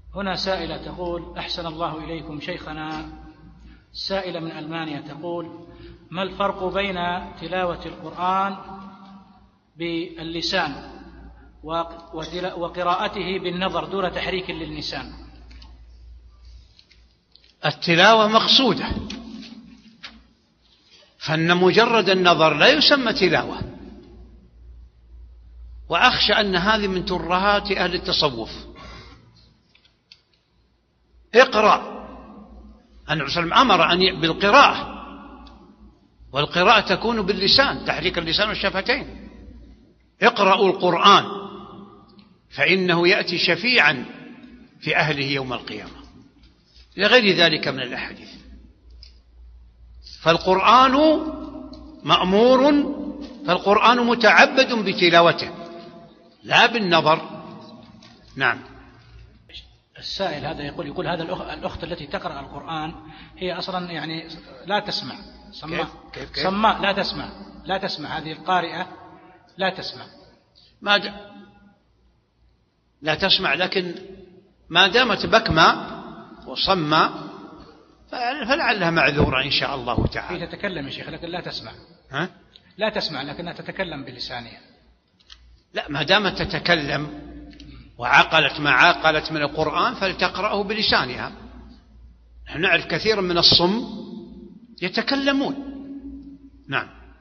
هنا سائلة تقول: أحسن الله إليكم شيخنا، سائلة من ألمانيا تقول: ما الفرق بين تلاوة القرآن باللسان وقراءته بالنظر دون تحريك للسان؟ التلاوة مقصودة، فإن مجرد النظر لا يسمى تلاوة، وأخشى أن هذه من ترهات أهل التصوف. اقرأ، النبي صلى الله عليه وسلم أمر بالقراءة، والقراءة تكون باللسان، تحريك اللسان والشفتين. اقرأوا القرآن فإنه يأتي شفيعا في أهله يوم القيامة، لغير ذلك من الأحاديث. فالقرآن مأمور، فالقرآن متعبد بتلاوته لا بالنظر. نعم. السائل هذا يقول هذا الأخت التي تقرأ القرآن هي أصلا يعني لا تسمع، صماء لا تسمع هذه القارئة لا تسمع، لا تسمع، لكن ما دامت بكمة وصمة فلعلها معذورة إن شاء الله تعالى. هي تتكلم يا شيخ لكن لا تسمع. لا تسمع لكنها تتكلم بلسانها. لا، ما دامت تتكلم وعقلت ما عقلت من القرآن فلتقرأه بلسانها. نحن نعرف كثيرا من الصم يتكلمون. نعم.